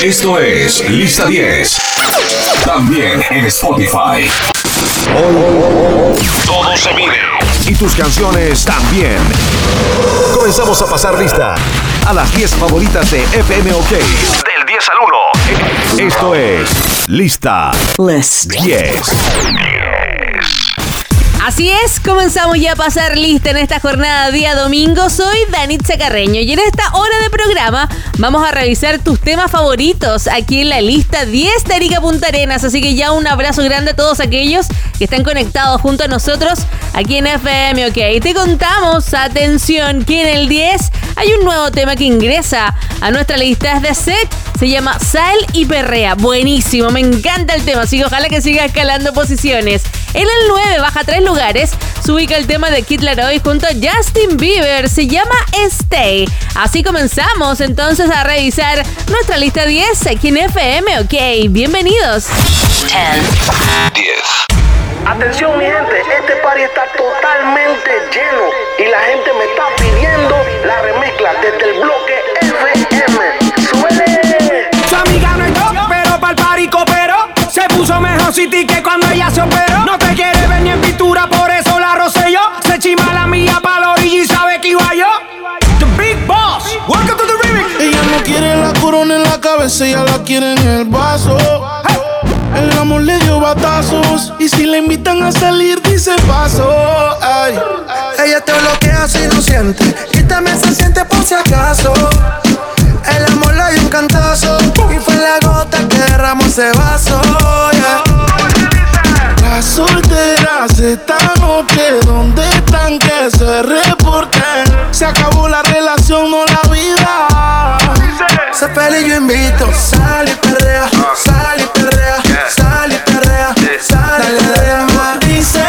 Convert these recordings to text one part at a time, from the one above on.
Esto es Lista 10. También en Spotify. Todo se mide. Y tus canciones también. Comenzamos a pasar lista a las 10 favoritas de FM OK. Del 10 al 1. Esto es Lista 10. Así es, comenzamos ya a pasar lista en esta jornada día domingo. Soy Danitza Carreño y en esta hora de programa vamos a revisar tus temas favoritos aquí en la lista 10 de Arica Punta Arenas. Así que ya un abrazo grande a todos aquellos que están conectados junto a nosotros aquí en FM OK. Te contamos, atención, que en el 10 hay un nuevo tema que ingresa a nuestra lista. Es de Sech, se llama Sal y Perrea. Buenísimo, me encanta el tema, así que ojalá que siga escalando posiciones. En el 9 baja 3 lugares, se ubica el tema de Kid Laroi junto a Justin Bieber, se llama Stay. Así comenzamos entonces a revisar nuestra lista 10 aquí en FM OK. Bienvenidos. 10. Atención mi gente, este party está totalmente lleno y la gente me está pidiendo la remezcla desde el bloque FM. ¡Suele! Su amiga no es top, pero pa'l party cooperó. Se puso mejor City que cuando ella se operó. No te quiere ver ni en pintura, por eso la rocé yo. Se chima la mía pa' la orilla y sabe que iba yo. The Big Boss, welcome to the remix. Ella no quiere la corona en la cabeza, ella la quiere en el vaso. El amor le dio batazos y si le invitan a salir dice paso. Ay. Ella te bloquea si no siente y también se siente por si acaso. El amor le dio un cantazo y fue la gota que derramó ese vaso. Yeah. Las solteras esta noche, ¿dónde están? Que se reporten. Se acabó la relación, no la vida. Sé feliz, yo invito. Sal y perrea, sal y perrea, sal y perrea, sal y perrea. Dice,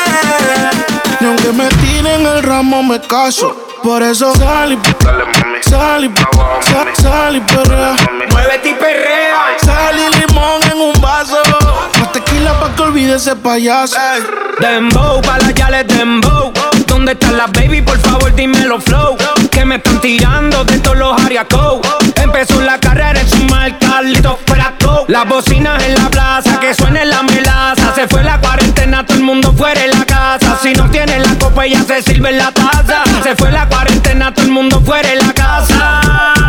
y aunque me tiren el ramo me caso. Por eso sal y sal y perrea. Muévete y perrea. Sal y limón en un vaso. Más tequila pa' que olvide ese payaso. Dembow, pa' las yales dembow. ¿Dónde están las baby? Por favor dímelo flow. Que me están tirando de todos los ariacos. Empezó la carrera en su marca, Lito fuera go. Las bocinas en la plaza, que suene la melaza. Se fue la cuarentena, todo el mundo fuera de la casa. Si no tiene la copa ella se sirve en la taza. Se fue la cuarentena, todo el mundo fuera de la casa.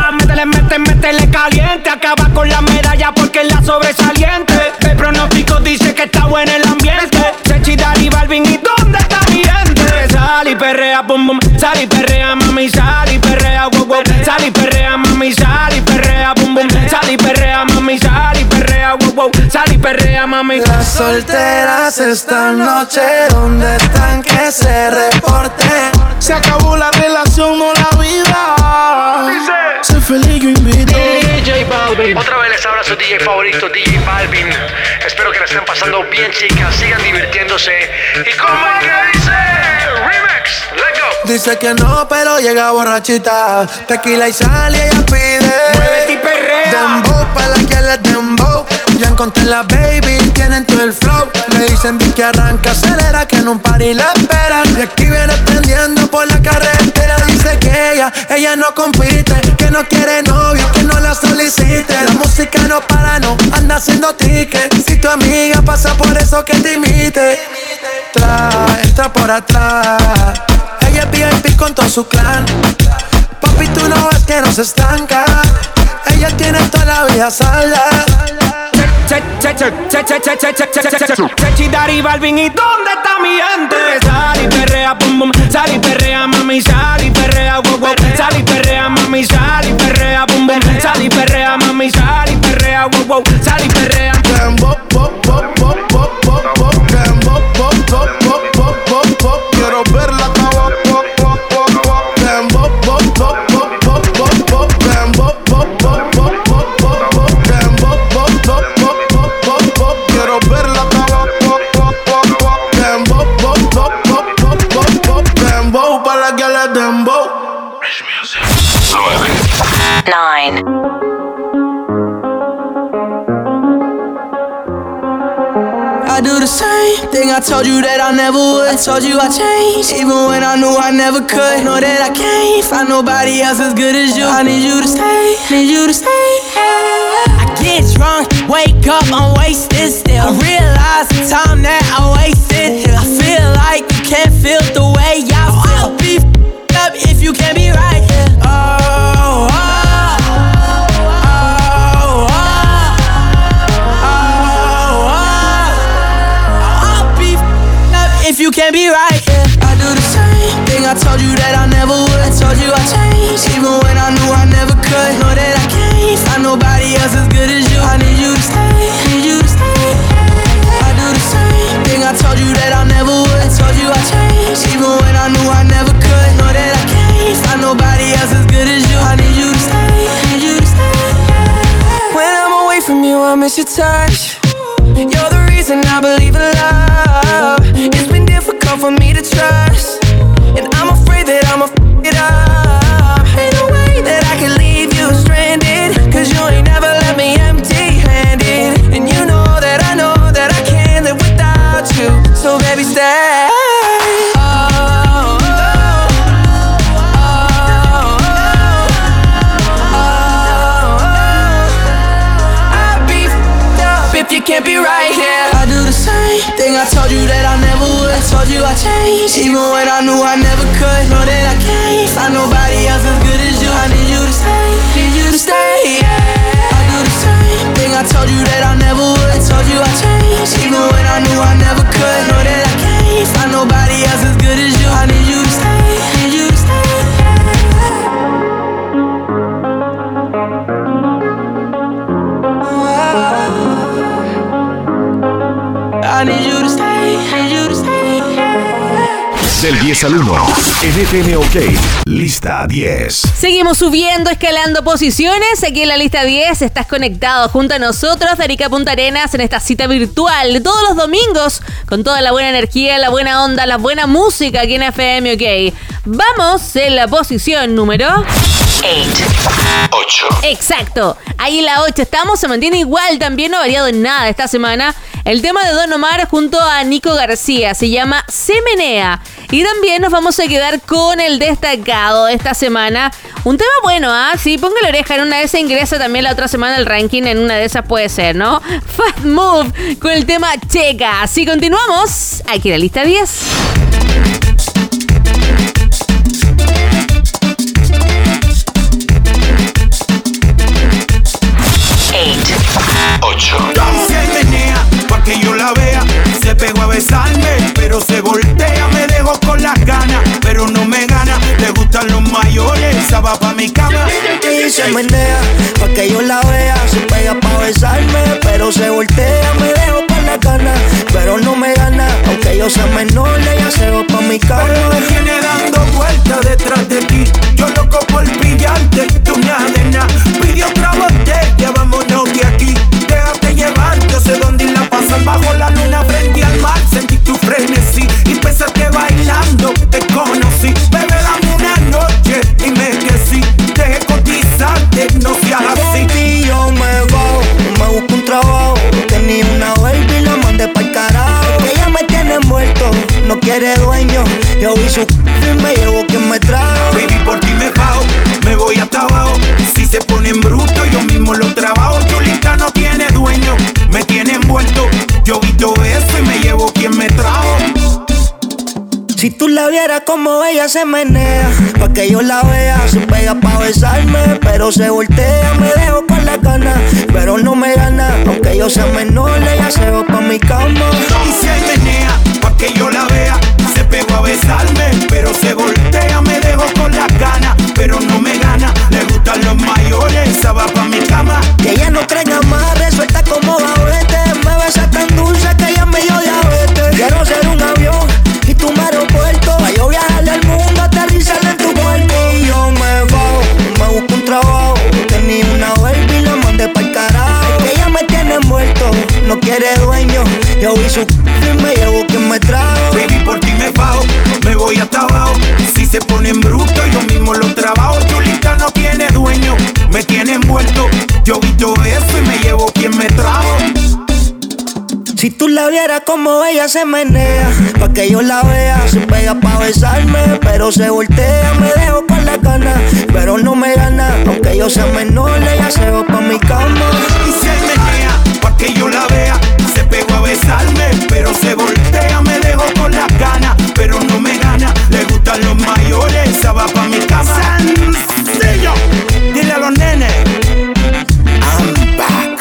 Métele caliente. Acaba con la medalla porque es la sobresaliente. El pronóstico dice que está bueno el ambiente. Sechi, Dari, Balvin, ¿y dónde está mi gente? Sal y perrea, bum bum. Sal y perrea, mami, sal y perrea, wow wow. Sal y perrea, mami, sal y perrea, bum bum. Sal y perrea, mami, sal y perrea, wow wow. Sal y perrea, mami. Las solteras esta noche, ¿dónde están? Que se reporten. Se acabó la relación, no la vida. Sé feliz, yo invito. DJ Balvin. Otra vez les habla su DJ favorito, DJ Balvin. Espero que la estén pasando bien, chicas. Sigan divirtiéndose. ¿Y cómo es que dice? Remix, let's go. Dice que no, pero llega borrachita. Tequila y sal y ella pide. Muévete y perrea. Dembow, pa' la que les dembow. Ya encontré la baby, tienen todo el flow. Le dicen que arranca, acelera, que en un party la esperan. Y aquí viene prendiendo por la carretera. Dice que ella no compite, que no quiere novio, que no la solicite. La música no para, no anda haciendo ticket. Si tu amiga pasa por eso que te imite. Entra por atrás. Ella es VIP con todo su clan. Papi, tú no ves que no se estanca. Ella tiene toda la vida salda. Sechi, Dari, Balvin, ¿y dónde está mi gente? Sal y perrea, bum bum. Sal y perrea, mami, sal y perrea, wow wow. Sal y perrea, mami, sal y perrea, bum bum. Sal y perrea, mami, sal y perrea, wow wow. Sal y perrea. Quiero verla dembow, pa' la que le dembow. 9. 9. I do the same thing I told you that I never would. I told you I changed, even when I knew I never could. Know that I can't find nobody else as good as you. I need you to stay, need you to stay. I get drunk, wake up, I'm wasted still. I realize the time that I wasted here. I feel like you can't feel the way I feel. I'll be up if you can't be right here. If you can't be right, yeah. I do the same thing I told you that I never would. I told you I changed, even when I knew I never could. Know that I can't find nobody else as good as you. I need you to stay, need you to stay. I do the same thing I told you that I never would. I told you I changed, even when I knew I never could. Know that I can't find nobody else as good as you. I need you to stay, need you to stay. When I'm away from you, I miss your touch. You're the reason I believe in love. It's been difficult for me to trust, and I'm afraid that I'ma f*** it up. Ain't no way that I can leave you stranded, cause you ain't never left me empty-handed. And you know that I can't live without you. So baby, stay. You can't be right here. I do the same thing I told you that I never would. I told you I changed, even when I knew I never could. Know that I can't find nobody else as good as you. I need you to stay, need you to stay. Yeah. I do the same thing I told you that I never would. I told you I changed, even when I knew I never could. Know that I can't find nobody else as good as you. I need you to stay, need you to stay. I need you to stay, need you to stay. Del 10 al 1, en FM OK, lista 10. Seguimos subiendo, escalando posiciones. Aquí en la lista 10 estás conectado junto a nosotros de Arica Punta Arenas en esta cita virtual todos los domingos con toda la buena energía, la buena onda, la buena música aquí en FM OK. Vamos en la posición número 8. Exacto, ahí en la 8 estamos, se mantiene igual, también no ha variado en nada esta semana. El tema de Don Omar junto a Nico García se llama Se Menea. Y también nos vamos a quedar con el destacado de esta semana. Un tema bueno, ¿ah? Sí, ponga la oreja, en una de esas ingresa también la otra semana el ranking, en una de esas puede ser, ¿no? Fast Move con el tema Checa. Así continuamos, aquí en la lista 10. 8. Se menea pa' que yo la vea. Se pegó a besarme, pero se voltea. Me dejó con las ganas, pero no me gana. Le gustan los mayores, esa va pa' mi cama. Y se menea pa' que yo la vea. Se pega pa' besarme, pero se voltea. Me dejo con las ganas, pero no me gana. Aunque yo sea menor, ella se va pa' mi cama. Pero me viene dando vueltas detrás de ti. Yo loco por pillarte, tú nada de nada. Pide otra botella, vámonos de aquí. Déjate llevar, yo sé dónde la pasan. Bajo la luna frente al mar, sentí tu frenesí. Y pensaste bailando, te conocí. Bebé, dame una noche, dime que sí. Deje cotizarte, no seas así. Baby, yo me voy, me busco un trabajo. Tenía una baby, la mandé pa'l carajo. Ella me tiene envuelto, no quiere dueño. Yo vi su y me llevo quien me trajo. Baby, por ti me bajo, me voy hasta abajo. Si se ponen bruto, yo mismo lo trabajo. Chulita no tiene dueño, me tiene envuelto. Yo vi todo eso y me llevo quien me trajo. Si tú la vieras como ella se menea, pa' que yo la vea. Se pega pa' besarme, pero se voltea. Me dejo con la gana, pero no me gana. Aunque yo sea menor, ella se va pa' mi cama. Y se menea, pa' que yo la vea. Se pegó a besarme, pero se voltea. Me dejo con las ganas, pero no me gana. Le gustan los mayores, esa va pa' mi cama. Que ella no cree en amarre, suelta como gavete. Me besa tan dulce que ella me dio diabetes. Quiero ser un avión y tú me aeropuerto. Pa' yo viajarle al mundo, aterrizar en tu cuerpo. Y yo me bajo, me busco un trabajo. Tenía una baby, la mandé pa'l carajo. Que ella me tiene envuelto, no quiere dueño. Yo vi su y me llevo quien me trajo. Baby, por ti me bajo, me voy hasta abajo. Si se ponen bruto, yo mismo lo trabajo. Chulita no tiene dueño, me tiene envuelto. Yo vi todo eso y me llevo quien me trajo. Si tú la vieras como ella se menea, pa' que yo la vea, se pega pa' besarme, pero se voltea, me dejo con la gana, pero no me gana, aunque yo sea menor, ella se va pa' mi cama. Y se menea, pa' que yo la vea, se pegó a besarme, pero se voltea, me dejo con la gana, pero no me gana, le gustan los mayores, se va pa' mi cama. Sencillo, dile a los nenes, I'm back.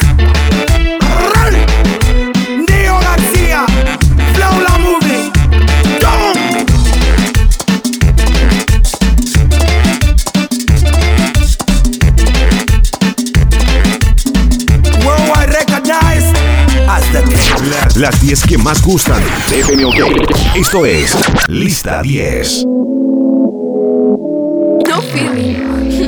Dio García, Flow la movie, come. Worldwide recognized as the king. Las 10 que más gustan de FM OK. Esto es Lista 10. No feeling.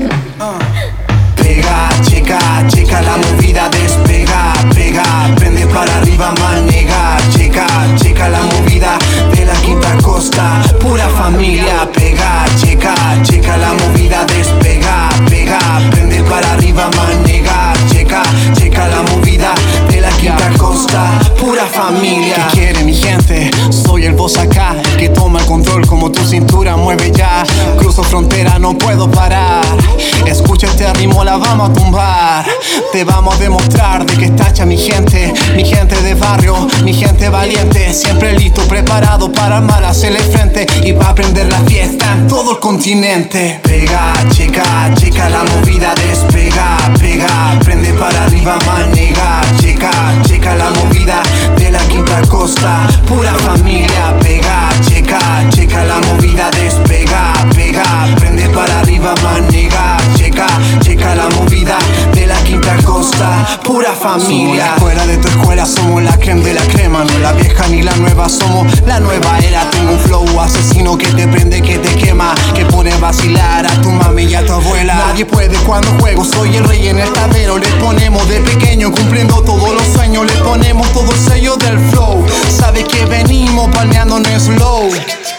Pega, checa, checa la movida, despega, pega, prende para arriba, manega, checa, checa la movida de la Quinta Costa, pura familia, pega, checa, checa la movida, despega, pega, prende para arriba, manega, checa, checa la movida de la Quinta Costa, pura familia. ¿Qué quiere mi gente? Soy el boss acá, el que toma el control como tu cintura mueve ya. Cruzo frontera, no puedo parar. Escucha este ritmo, la vamos a tumbar. Te vamos a demostrar de que está hecha mi gente de barrio, mi gente valiente, siempre listo, preparado para armar, hacerle frente y pa' prender la fiesta en todo el continente. Pega, checa, checa la movida, despega, pega, prende para arriba, manega, checa, checa la movida de la Quinta Costa, pura familia. Pega, checa, checa la movida, despega, pega, prende para arriba, manega, checa, checa la movida de la Quinta Costa, pura familia. Somos la escuela de tu escuela, somos la crema de la crema, no la vieja ni la nueva, somos la nueva era. Tengo un flow asesino que te prende, que te quema, que pone a vacilar a tu mami y a tu abuela. Nadie puede cuando juego, soy el rey en el tablero. Le ponemos de pequeño, cumpliendo todos los sueños, le ponemos todo el sello del flow. Sabe que venimos palmeando en slow.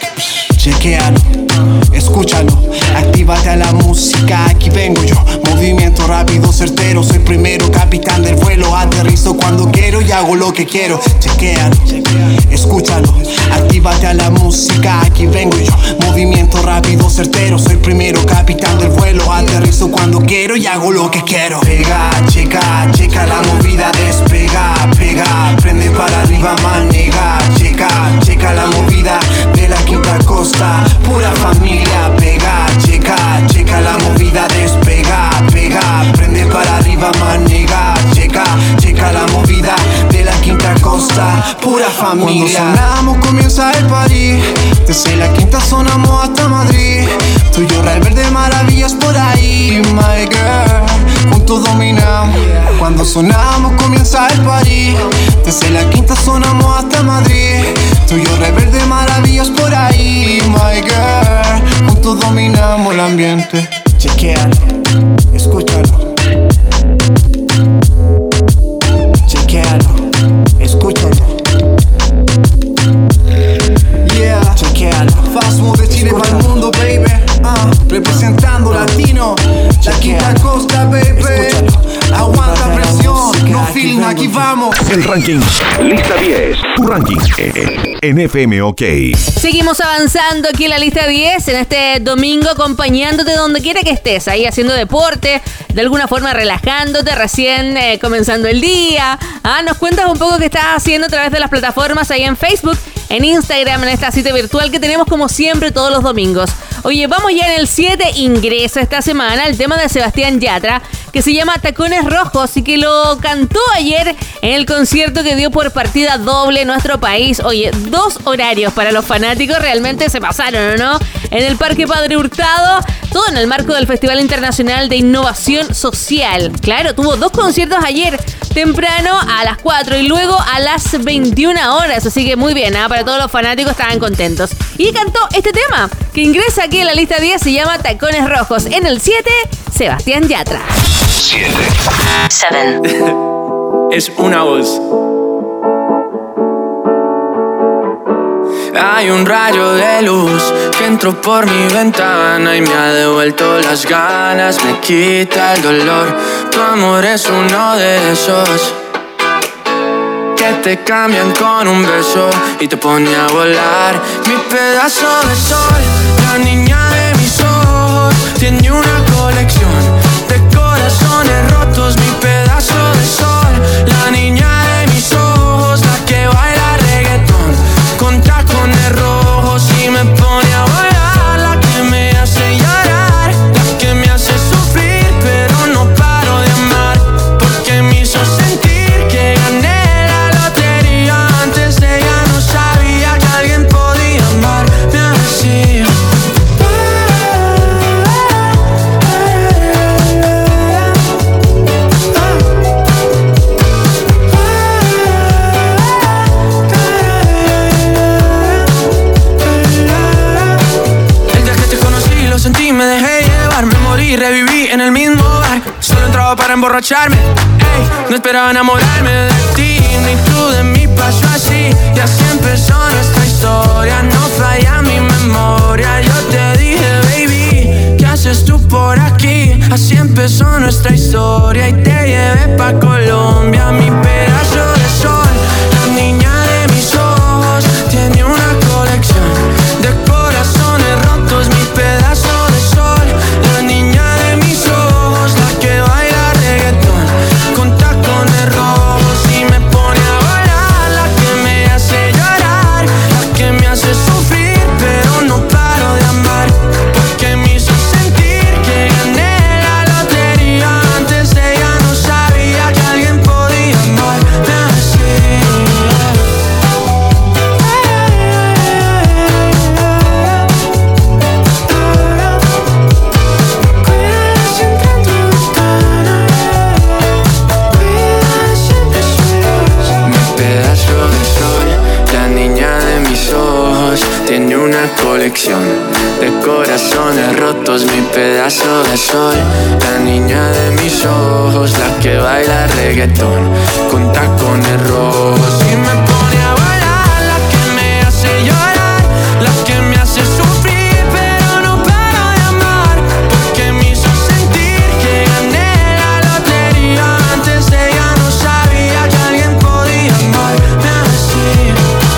Chequealo, escúchalo, actívate a la música, aquí vengo yo. Movimiento rápido, certero, soy primero, capitán del vuelo. Aterrizo cuando quiero y hago lo que quiero. Chequealo, escúchalo, actívate a la música, aquí vengo yo. Movimiento rápido, certero, soy primero, capitán del vuelo. Aterrizo cuando quiero y hago lo que quiero. Pega, checa, checa la movida, despega, pega, prende para arriba, manega, checa, checa la movida de la Quinta Costa, pura familia. Pega, checa, checa la movida, despega, pega, prende para arriba, manega, checa, checa la movida de la Quinta Costa, pura familia. Cuando sonamos comienza el party, desde la Quinta sonamos hasta Madrid. Tú y yo, Real Verde, maravillas por ahí, my girl, juntos dominamos. Cuando sonamos comienza el party, desde la Quinta sonamos hasta Madrid. Tú y yo, Real Verde, maravillas por ahí, my girl, juntos dominamos el ambiente. Chequealo, escúchalo. Chequealo, escúchalo. Yeah, chequealo. Fast Move de Chile para el mundo, baby. Representando latino, la Quinta Costa, baby. Escúchalo. Aguanta presión, no film, aquí vamos. El ranking Lista 10. Tu ranking en FM OK. Seguimos avanzando aquí en la lista 10 en este domingo, acompañándote donde quiera que estés, ahí haciendo deporte, de alguna forma relajándote, recién comenzando el día. Nos cuentas un poco qué estás haciendo a través de las plataformas ahí en Facebook, en Instagram, en esta cita virtual que tenemos como siempre todos los domingos. Oye, vamos ya en el 7, ingresa esta semana el tema de Sebastián Yatra, que se llama Tacones Rojos y que lo cantó ayer en el concierto que dio por partida doble en nuestro país. Oye, 2 horarios para los fanáticos, realmente se pasaron, ¿o no? En el Parque Padre Hurtado, todo en el marco del Festival Internacional de Innovación Social. Claro, tuvo 2 conciertos ayer, temprano a las 4 y luego a las 21 horas, así que muy bien, para todos los fanáticos estaban contentos. Y cantó este tema, que ingresa aquí en la lista 10, se llama Tacones Rojos. En el 7, Sebastián Yatra. 7. Es una voz. Hay un rayo de luz que entró por mi ventana y me ha devuelto las ganas, me quita el dolor. Tu amor es uno de esos que te cambian con un beso y te pone a volar. Mi pedazo de sol, la niña de mis ojos, tiene una colección de corazones rotos. Mi pedazo de sol, la niña de mis ojos, la que baila reggaetón con tacones rojos y me pone a volar. La que me hace llorar, la que me hace sufrir, pero no paro de amar, porque me hizo sentir que gané la lotería. Antes de ella no sabía que alguien podía amarme así. El día que te conocí lo sentí, me dejé llevar, me morí, reviví en el mismo bar. Solo entraba para emborracharme, ey, no esperaba enamorarme de ti, ni tú de mí pasó así. Y así empezó nuestra historia, no falla mi memoria. Yo te dije, baby, ¿qué haces tú por aquí? Así empezó nuestra historia y te llevé pa' Colombia. Mi pedazo de sol, la niña de mis ojos, tiene una colección de corazones rotos. Mi pedazo de sol, la niña de mis ojos, la que baila reggaetón con tacones rojos y me pone a volar. La que me hace llorar, la que me hace sufrir, pero no paro de amar, porque me hizo sentir que gané la lotería. Antes de ella no sabía que alguien podía amarme así. Mi pedazo de sol, la niña de mis ojos, tiene una colección de corazones rotos. Mi pedazo de sol, la niña de mis ojos, la que baila reggaetón con tacones rojos y me pone a volar. La que me hace llorar, la que me hace sufrir, pero no paro de amar, porque me hizo sentir que gané la lotería. Antes de ella no sabía que alguien podía amarme así.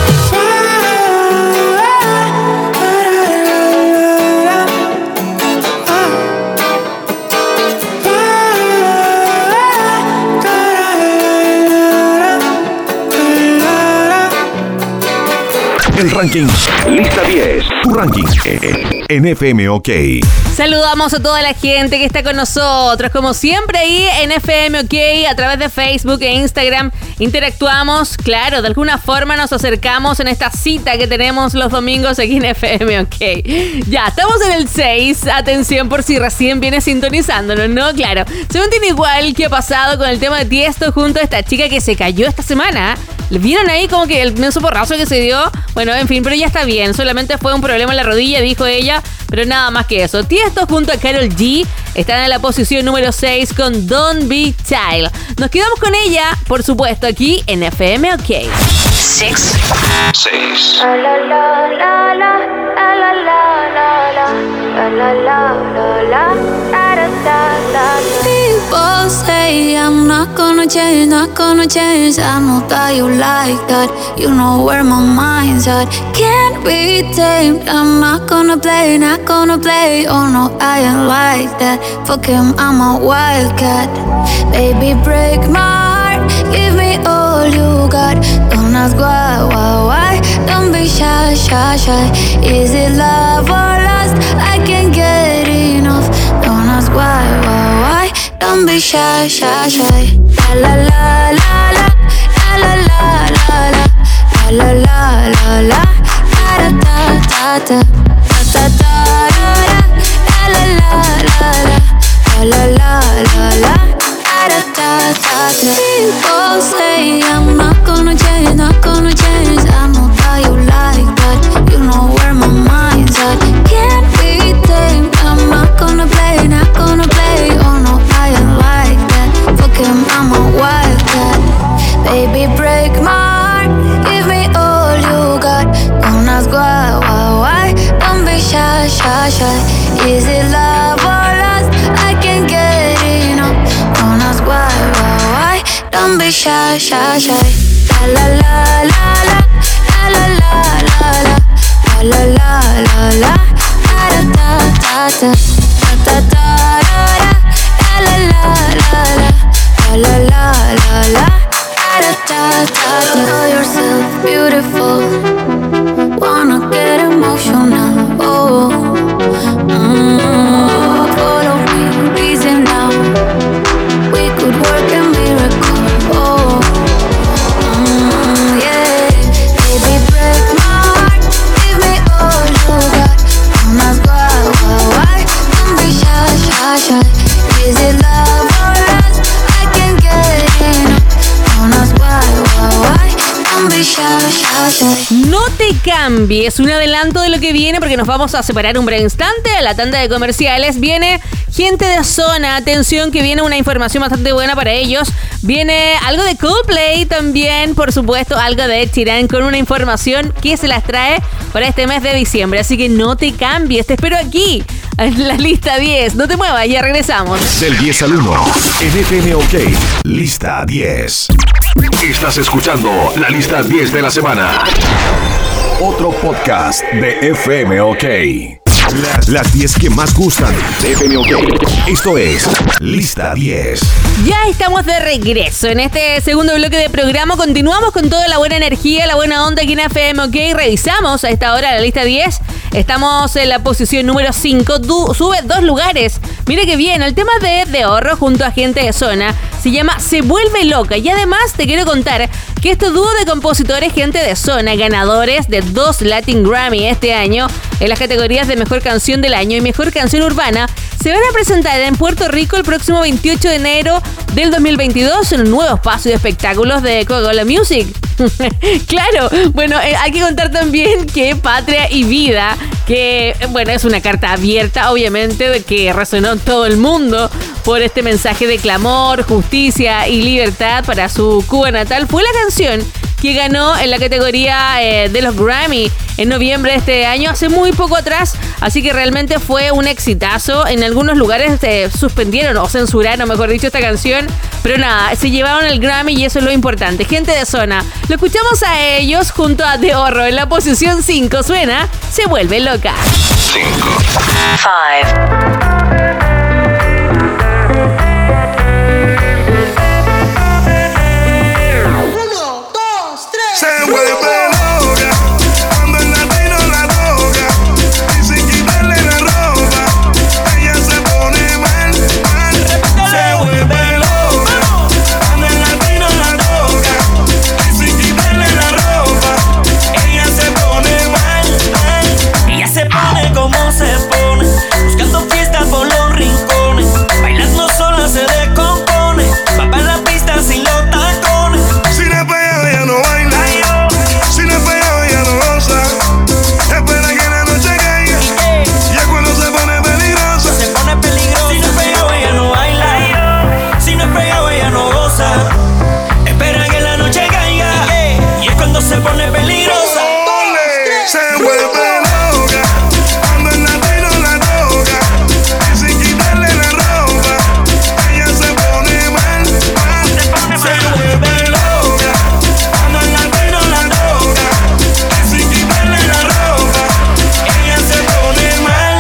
El ranking. Lista 10. Tu ranking en FM OK. Saludamos a toda la gente que está con nosotros, como siempre ahí en FM OK, a través de Facebook e Instagram. Interactuamos, claro, de alguna forma nos acercamos en esta cita que tenemos los domingos aquí en FM OK. Ya, estamos en el 6, atención por si recién vienes sintonizándonos, ¿no? Claro, se me entiende igual que ha pasado con el tema de Tiesto junto a esta chica que se cayó esta semana. ¿Vieron ahí como que el menso porrazo que se dio? Bueno, en fin, pero ya está bien. Solamente fue un problema en la rodilla, dijo ella, pero nada más que eso. Tiesto junto a Karol G están en la posición número 6 con Don't Be Child. Nos quedamos con ella, por supuesto, aquí en FM OK. 6. People say I'm not gonna change, not gonna change. I know that you like that, you know where my mind's at. Can't be tamed, I'm not gonna play, not gonna play. Oh no, I ain't like that, fuck him, I'm a wildcat. Baby, break my heart, give me all you got. Don't ask why, don't be shy, shy, shy. Is it love or lust? I can't get enough. Don't ask why, don't be shy, shy, shy. La la la la la la la la la la la la la da da da da da da da la la la la la la la la da da da da. People say I'm not gonna change, not gonna change. I know that you like that, you know where my mind's at. Can't be tamed, I'm not gonna play, not gonna play. Oh no, I ain't like that, fuck him, I'm a wildcat. Baby, break my heart, give me all you got. Don't ask why, don't be shy, shy, shy. Is it love or lust? I can't get enough. Don't ask why, don't be shy, shy, shy. la la la la, la la la la, la la la la, ta ta ta ta ta ta, la la la la, la la la la, ta ta ta. Know yourself beautiful, wanna get emotional. Oh, follow me, reason now. We could work a miracle. Oh, yeah. Baby, break my heart, give me all you got. Don't ask why? Don't be shy. Is it love or lust? I can get enough. Don't ask why? Don't be shy. No te cambies, un adelanto de lo que viene porque nos vamos a separar un breve instante a la tanda de comerciales. Viene gente de zona, atención que viene una información bastante buena para ellos. Viene algo de Coldplay también, por supuesto, algo de Ed Sheeran con una información que se las trae para este mes de diciembre. Así que no te cambies, te espero aquí en la lista 10. No te muevas, ya regresamos. Del 10 al 1 en FM OK. Lista 10. Estás escuchando la lista 10 de la semana. Otro podcast de FM OK. Las 10 que más gustan de FM OK. Esto es Lista 10. Ya estamos de regreso en este segundo bloque de programa. Continuamos con toda la buena energía, la buena onda aquí en FM OK. Revisamos a esta hora la lista 10. Estamos en la posición número 5. Sube 2 lugares. Mire que bien, el tema de ahorro junto a gente de zona se llama Se Vuelve Loca. Y además te quiero contar que este dúo de compositores gente de zona, ganadores de 2 Latin Grammy este año en las categorías de Mejor Canción del Año y Mejor Canción Urbana, se van a presentar en Puerto Rico el próximo 28 de enero del 2022 en un nuevo espacio de espectáculos de Coca-Cola Music. Claro, bueno, hay que contar también que Patria y Vida, que bueno, es una carta abierta, obviamente, de que resonó en todo el mundo por este mensaje de clamor, justicia y libertad para su Cuba natal, fue la canción que ganó en la categoría de los Grammy en noviembre de este año, hace muy poco atrás, así que realmente fue un exitazo. En algunos lugares suspendieron o censuraron, mejor dicho, esta canción, pero nada, se llevaron el Grammy y eso es lo importante. Gente de zona, lo escuchamos a ellos junto a De Horro en la posición 5, suena Se Vuelve Loca. 5. 5. Se vuelve loca cuando el latino la toca y sin quitarle la ropa ella se pone mal. Se vuelve loca cuando el latino la toca y sin quitarle la ropa ella se pone mal. Ella se pone como se pone, buscando fiestas por los rincones, bailando sola se descompone, va para la pista sin los tacones. Si le pega ella no baila. Se pone peligrosa. Se vuelve loca cuando el latino la toca y sin quitarle la ropa ella se pone mal. Se vuelve loca cuando el latino la toca y sin quitarle la ropa ella se pone mal.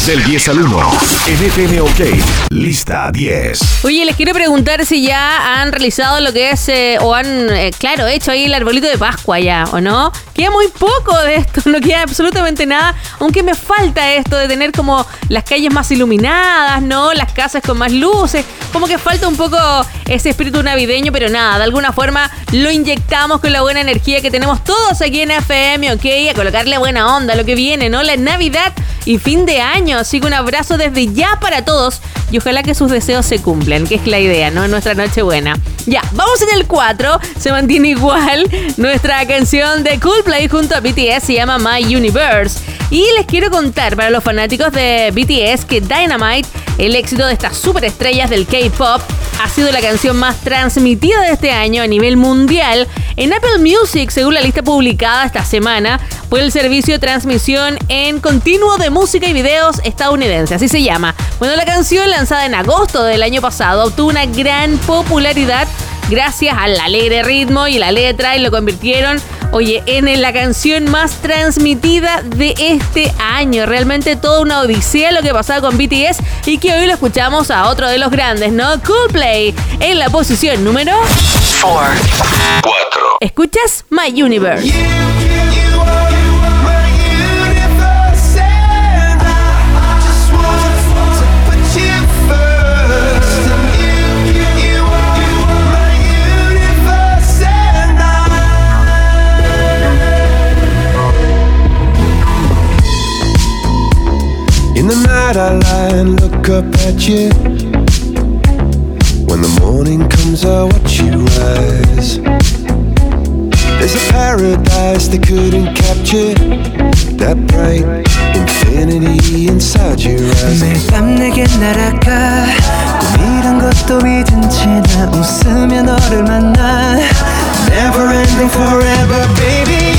Del 10 al 1 en FM OK. Lista 10. Oye, les quiero preguntar si ya han realizado lo que es, o han, hecho ahí el arbolito de Pascua ya, ¿o no? Queda muy poco de esto, no queda absolutamente nada, aunque me falta esto de tener como las calles más iluminadas, ¿no? Las casas con más luces, como que falta un poco ese espíritu navideño, pero nada, de alguna forma lo inyectamos con la buena energía que tenemos todos aquí en FM, ¿ok? A colocarle buena onda a lo que viene, ¿no? La Navidad y fin de año, así que un abrazo desde ya para todos y ojalá que sus deseos se cumplan, que es la idea, ¿no? En nuestra Nochebuena. Ya, vamos en el 4, se mantiene igual nuestra canción de Coldplay junto a BTS, se llama My Universe. Y les quiero contar para los fanáticos de BTS que Dynamite, el éxito de estas superestrellas del K-pop, ha sido la canción más transmitida de este año a nivel mundial en Apple Music, según la lista publicada esta semana por el servicio de transmisión en continuo de música y videos estadounidense, así se llama. Bueno, la canción, lanzada en agosto del año pasado, obtuvo una gran popularidad gracias al alegre ritmo y la letra, y lo convirtieron, en la canción más transmitida de este año. Realmente toda una odisea lo que pasaba con BTS y que hoy lo escuchamos a otro de los grandes, ¿no? Coldplay en la posición número 4. Escuchas My Universe. In the night I lie and look up at you. When the morning comes I watch you rise. There's a paradise they couldn't capture. That bright infinity inside your eyes. 매일 밤 내게 날아가 꿈이란 것도 잊은 채 나 웃으며 너를 만나. Never ending forever baby.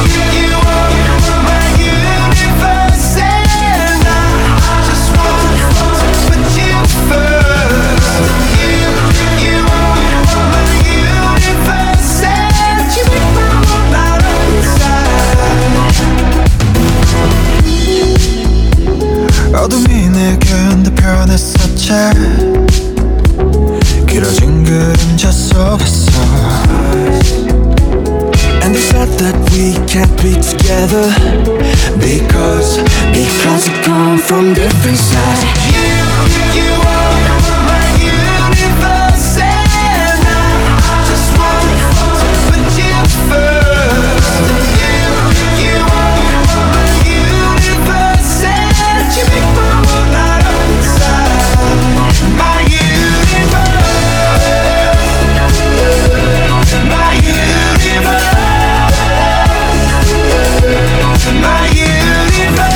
어둠이 내겐 더 변했었지. 길어진 그림자 속에서. And they said that we can't be together because we come from different sides. You are my universe and I just want to put you first. You are my universe and you make my world light up inside. My universe, my universe. My universe.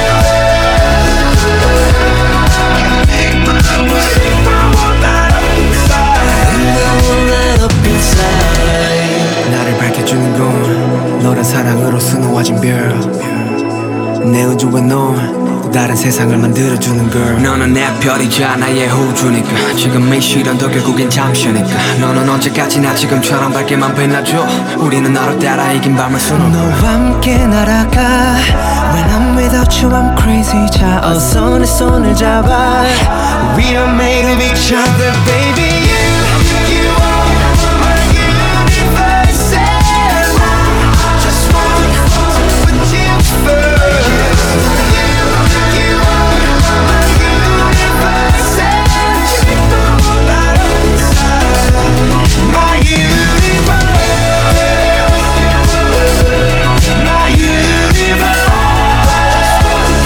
나를 밝혀주는 건 너란 사랑으로 수놓아진 별. 내 우주에 넌 또 다른 세상을 만들어주는 girl. 너는 내 별이자 나의 호주니까 지금 이 시련도 결국엔 잠시니까 너는 언제까지나 지금처럼 밝게만 빛나줘. 우리는 너를 따라 이긴 밤을 수놓아. 너와 함께 날아가. When I'm without you I'm crazy. 자 어서 내 손을 잡아. We are made of each other baby. You are my universe and I just want to put you first.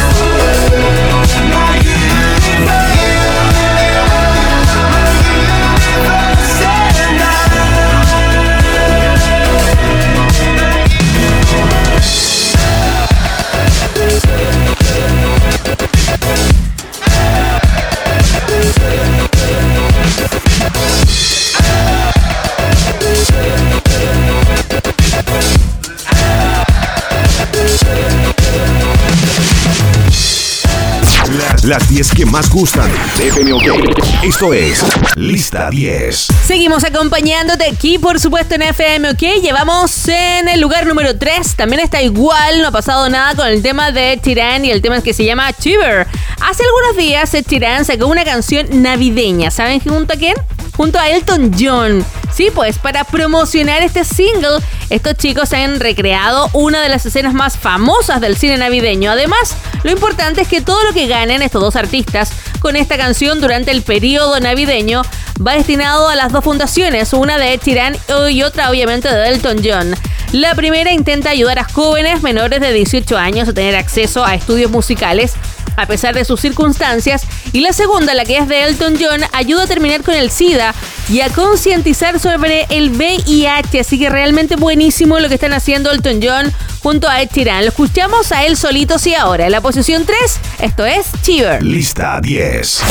My universe. Las 10 que más gustan de FM OK. Esto es Lista 10. Seguimos acompañándote aquí, por supuesto, en FM OK. Llevamos en el lugar número 3. También está igual, no ha pasado nada con el tema de Ed Sheeran y el tema que se llama Shiver. Hace algunos días Ed Sheeran sacó una canción navideña. ¿Saben junto a quién? Junto a Elton John. Sí, pues para promocionar este single, estos chicos han recreado una de las escenas más famosas del cine navideño. Además, lo importante es que todo lo que ganen estos dos artistas con esta canción durante el periodo navideño va destinado a las dos fundaciones, una de Ed Sheeran y otra obviamente de Elton John. La primera intenta ayudar a jóvenes menores de 18 años a tener acceso a estudios musicales a pesar de sus circunstancias, y la segunda, la que es de Elton John, ayuda a terminar con el SIDA y a concientizar sobre el VIH, así que realmente buenísimo lo que están haciendo Elton John junto a Ed Sheeran. Lo escuchamos a él solito, sí, ahora en la posición 3, esto es Shiver. Lista 10.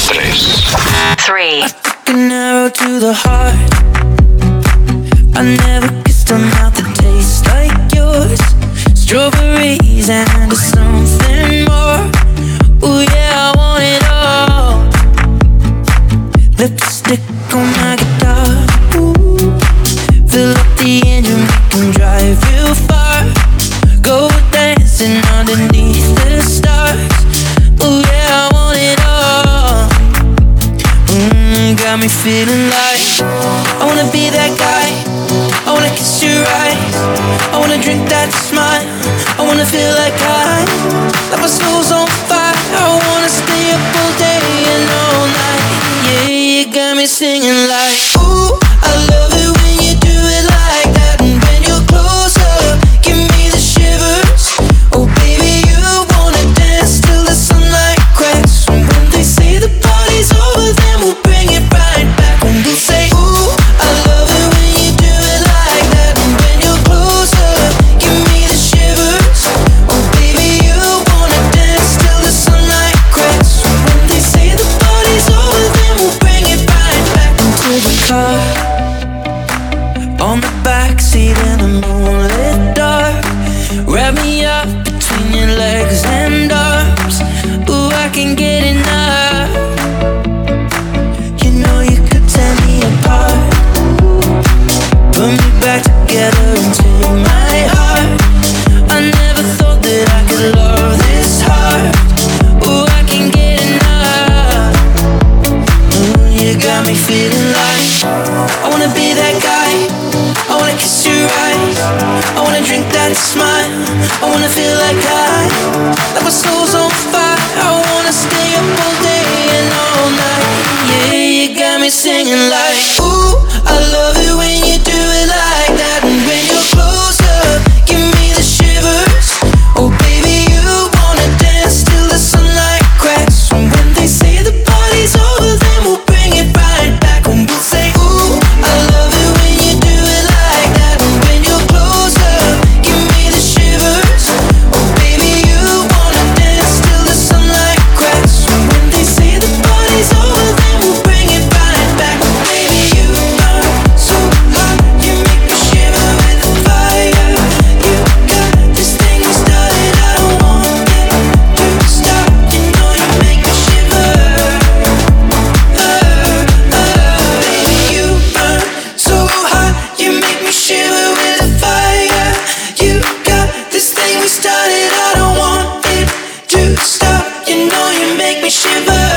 3. An arrow to the heart. I never kissed a mouth that tastes like yours. Strawberries and something more. Ooh yeah, I want it all. Lipstick on my guitar. Ooh. Fill up the engine, we can drive real far. Go dancing underneath the stars. Ooh yeah, I want it all. Got me feeling like I wanna be that guy. I wanna kiss your eyes. I wanna drink that smile. I wanna feel like my soul's on fire. I wanna stay up all day and all night. Yeah, you got me singing like, ooh, I love it when you do it like that. And when you're closer, give me the shivers. Oh baby, you wanna dance till the sunlight cracks. And when they say the party's over, then we'll bring it right back. And we'll say, ooh, I love it when you do it like that. And when you're closer, give me the shivers. Oh baby, you wanna dance till the sunlight cracks. And when they say the party's over, then we'll bring it right back into the car. On the backseat in the moonlit dark. Wrap me up between your legs and arms. Ooh, I can't get enough. You know you could tear me apart. Put me back together and take my heart. I never thought that I could love this hard. Ooh, I can't get enough. Ooh, you got me feeling like I wanna be that guy. I wanna kiss your eyes. I wanna drink that smile. I wanna feel like my soul's on fire. I wanna stay up all day and all night. Yeah, you got me singing like, ooh, I love it when you do it like that. And when you're closer, give me the shivers. Oh baby, you wanna dance till the sunlight cracks. And when they say the party's over, then we'll bring it right back. And we'll say, ooh, I love it when you do it like that. And when you're closer, give me the shivers. Oh baby, you wanna dance till the sunlight cracks. And when they say the party's over, then we'll bring it right back. Baby, you burn so hot, you make me shiver with the fire. You got this thing we started, I don't want it to stop. You know you make me shiver. Baby, you burn so hot, you make me shiver with the fire. You got this thing we started, I don't want it to stop. You know you make me shiver.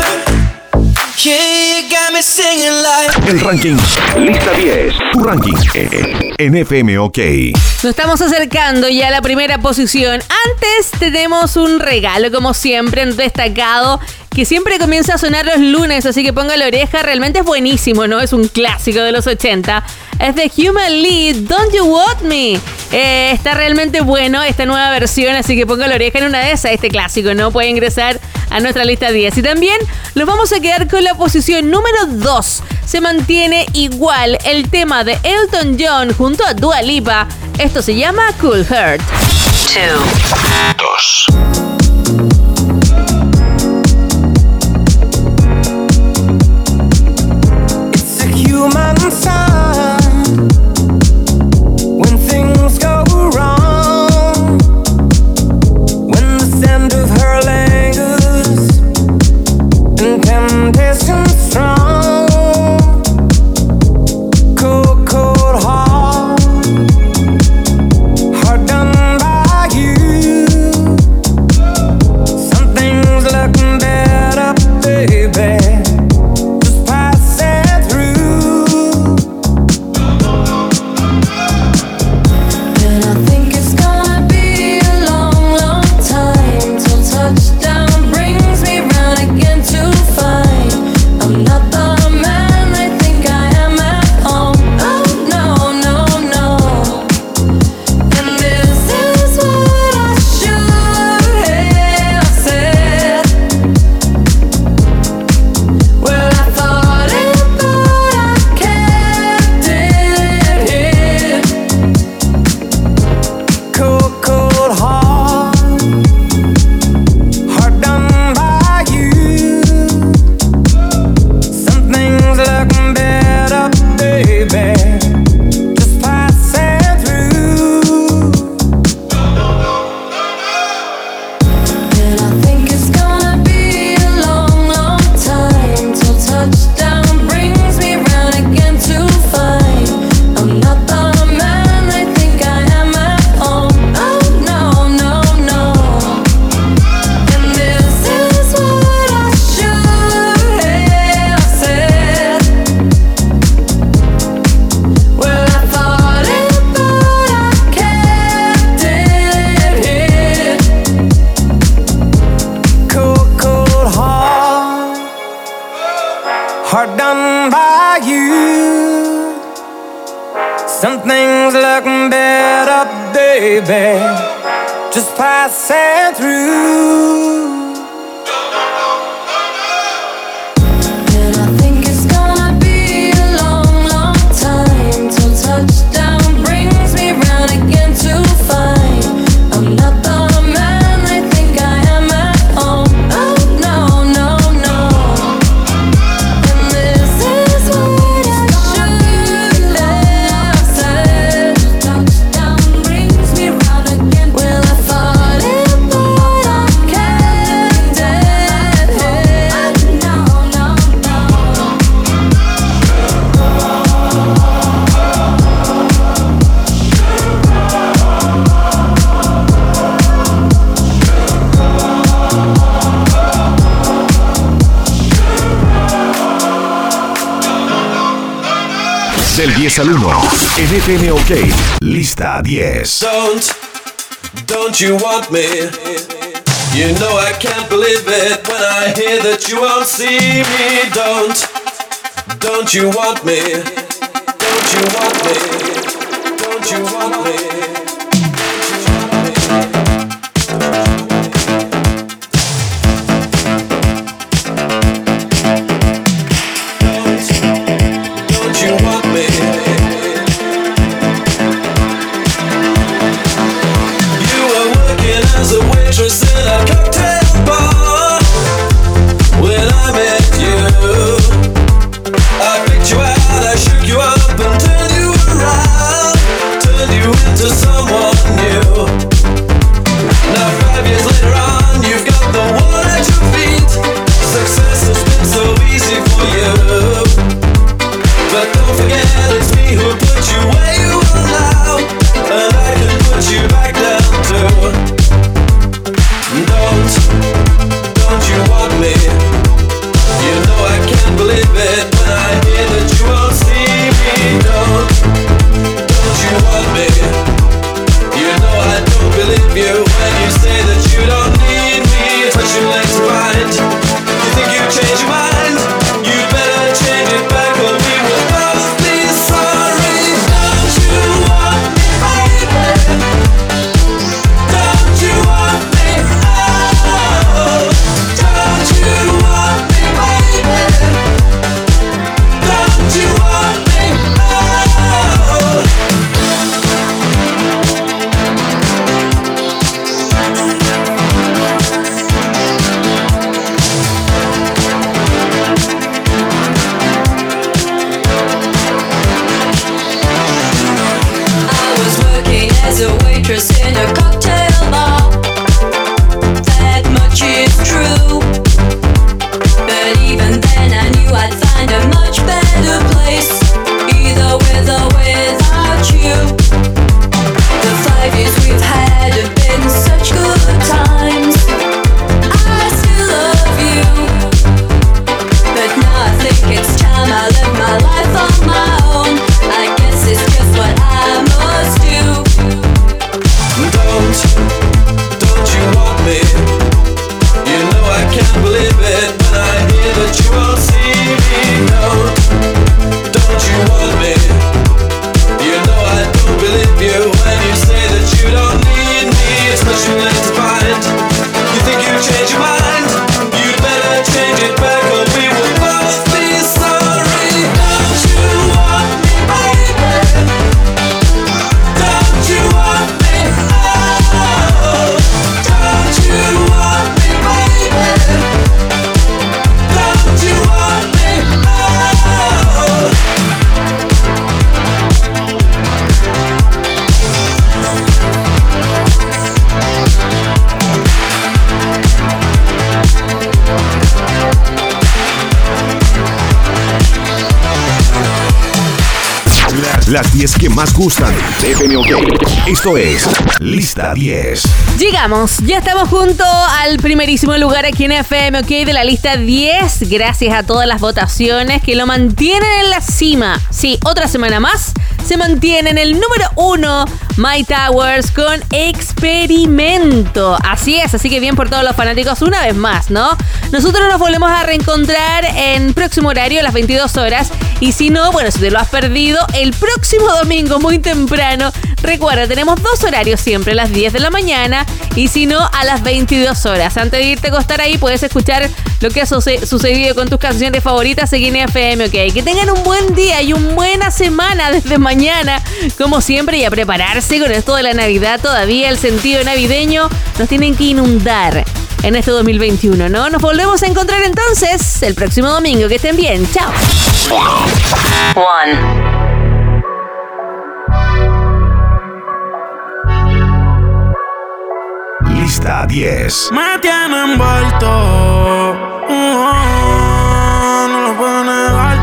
Yeah, you got me singing like. El ranking Lista 10. Tu ranking en FM OK. Nos estamos acercando ya a la primera posición. Antes tenemos un regalo, como siempre, destacado, que siempre comienza a sonar los lunes, así que ponga la oreja. Realmente es buenísimo, ¿no? Es un clásico de los 80. Es de Human Lead, Don't You Want Me. Está realmente bueno esta nueva versión, así que ponga la oreja en una de esas. Este clásico, ¿no? Puede ingresar a nuestra lista 10. Y también nos vamos a quedar con la posición número 2. Se mantiene igual el tema de Elton John junto a Dua Lipa. Esto se llama Cool Heart. 2. Human sign when things go wrong, when the scent of her lingers hard done by you. Some things look better, baby, just passing through. And I think it's gonna be a long, long time till touchdown brings me round again to find I'm not the man they think I am at home. Oh no, no, no. And this is what I should have said. Touchdown brings me round again. Well, I thought it, but I kept it. No, no, no. Del 10 al 1 en FM OK. Lista 10. Don't you want me? You know I can't believe it when I hear that you won't see me. Don't you want me? Don't you want me? Don't you want me? Don't you want me? You were working as a waitress in a cocktail bar when I met you. I picked you out, I shook you up and turned you around, turned you into someone new. Now 5 years later on, you've got the world at your feet. Success has been so easy for you, but don't forget it's me who put you where you are now, and I can put you back down too. Don't you want me? You know I can't believe it when I hear that you won't see me. Don't you want me? You know I don't believe you when you say that you don't need me. Touch your legs to find. You think you change your mind? You better change it back or we will both be sorry. Don't you want me, baby? Don't you want me? Oh, don't you want me, baby? Don't you want me? Oh. I was working as a waitress in a cocktail bar. That much is true. But even then I knew I'd find a much better place, either with or without you. The 5 years we've had have been such good times. I still love you, but now I think it's time I live my life on my own. I guess it's just what I must do. Don't you want me? You know I can't believe it when I hear that you won't see me. No, don't you want me? You know I don't believe you when you say that you don't need me. It's what you like to find. You think you change your mind? You better change it back or we will both be sorry. Don't you want me, baby? Don't you want me? Oh, don't you want me, baby? Don't you want me? Oh. Las 10 que más gustan de FM OK. Esto es Lista 10. Llegamos, ya estamos junto al primerísimo lugar aquí en FM OK de la lista 10. Gracias a todas las votaciones que lo mantienen en la cima. Sí, otra semana más se mantiene en el número 1 My Towers con Experimento. Así es, así que bien por todos los fanáticos una vez más, ¿no? Nosotros nos volvemos a reencontrar en próximo horario a las 22 horas. Y si no, bueno, si te lo has perdido, el próximo domingo muy temprano. Recuerda, tenemos 2 horarios siempre, a las 10 de la mañana y si no, a las 22 horas. Antes de irte a acostar ahí, puedes escuchar lo que ha sucedido con tus canciones favoritas aquí en FM OK. Que tengan un buen día y una buena semana desde mañana, como siempre, y a prepararse con esto de la Navidad. Todavía el sentido navideño nos tienen que inundar en este 2021, ¿no? Nos volvemos a encontrar entonces el próximo domingo. Que estén bien. Chao. Lista 10. Me tiene envuelto. No lo puedo negar.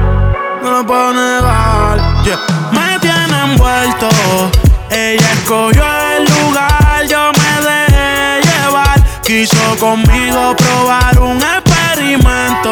No lo puedo negar. Yeah. Me tiene envuelto. Ella escogió el lugar. Yo me dejé llevar. Quiso conmigo probar un experimento.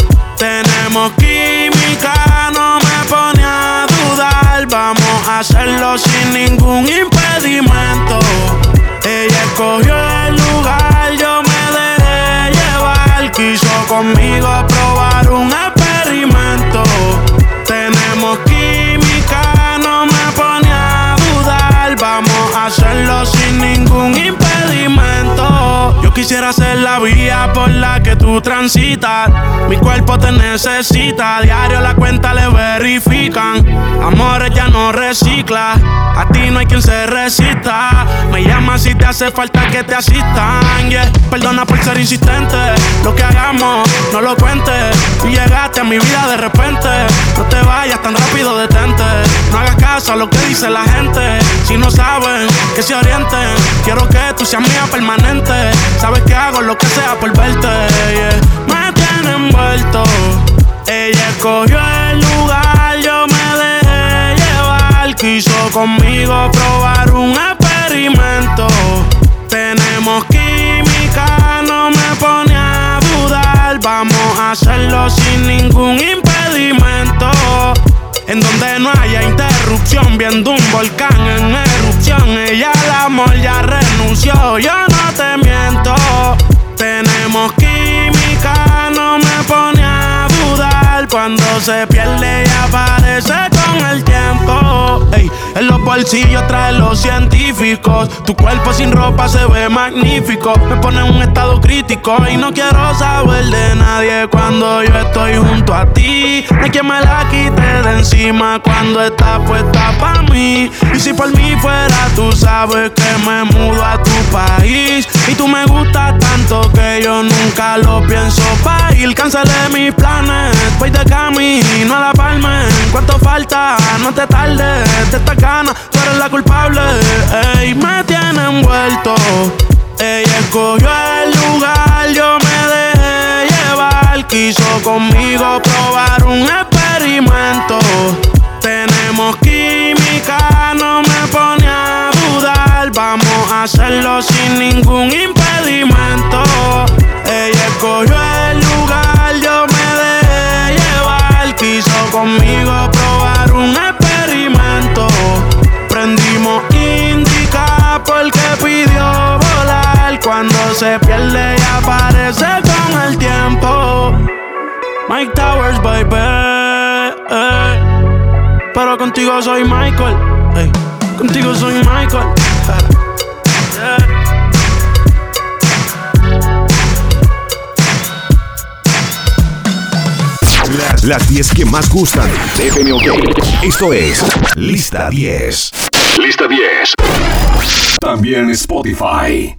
Tenemos química, no me pone a dudar. Vamos a hacerlo sin ningún impedimento. Ella escogió el lugar, yo me dejé llevar. Quiso conmigo probar un experimento. Tenemos química, no me pone a dudar. Vamos a hacerlo sin ningún impedimento. Yo quisiera ser la vía por la que tú transitas. Mi cuerpo te necesita. Diario la cuenta le verifican. Amores ya no recicla. A ti no hay quien se resista. Me llamas si te hace falta que te asistan. Yeah. Perdona por ser insistente. Lo que hagamos, no lo cuentes. Tú llegaste a mi vida de repente. No te vayas tan rápido, detente. No hagas caso a lo que dice la gente. Si no saben, que se orienten. Quiero que tú seas mía permanente. Sabes que hago lo que sea por verte. Yeah. Me tiene envuelto. Ella escogió el lugar, yo me dejé llevar. Quiso conmigo probar un experimento. Tenemos química, no me pone a dudar. Vamos a hacerlo sin ningún impedimento. En donde no haya interrupción, viendo un volcán en erupción. Ella al amor ya renunció, yo no te miento. Tenemos química, no me pone a dudar. Cuando se pierde y aparece con el tiempo. Ey, en los bolsillos trae los científicos. Tu cuerpo sin ropa se ve magnífico. Me pone en un estado crítico y no quiero saber de nadie cuando yo estoy junto a ti. No hay quien me la quite de encima cuando está puesta pa' mí. Y si por mí fuera, tú sabes que me mudo a tu país. Y tú me gustas tanto que yo nunca lo pienso pa' ir. Cancelé mis planes, voy de camino a La Palma. ¿Cuánto falta? No te tardes, de esta gana, tú eres la culpable. Ey, me tiene envuelto. Ella escogió el lugar, yo me dejé llevar. Quiso conmigo probar un experimento. Tenemos química, no me pone a dudar. Vamos a hacerlo sin ningún impedimento. Ella escogió el lugar, yo me dejé llevar. Quiso conmigo probar un experimento. Prendimos indica porque pidió volar. Cuando se pierde y aparece con el tiempo. Mike Towers, baby. Pero contigo soy Michael. Contigo soy Michael. Las 10 que más gustan de FM OK. Esto es Lista 10. Lista 10. También Spotify.